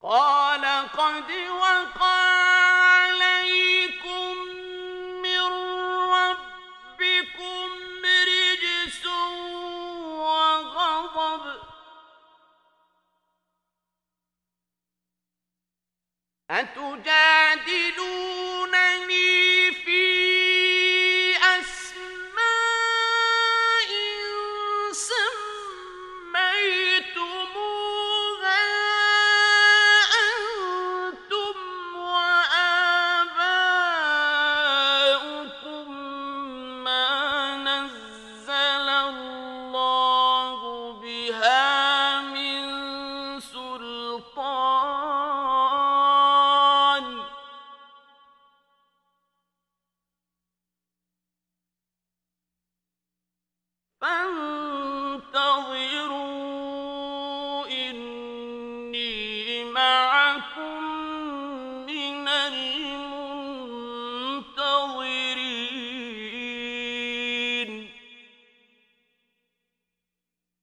قال قد وقع عليكم من ربكم رجس وغضب أتجادلونني في أسماء سميتموها أنتم وآباؤكم ما نزل الله بها من سلطان فانتظروا إني معكم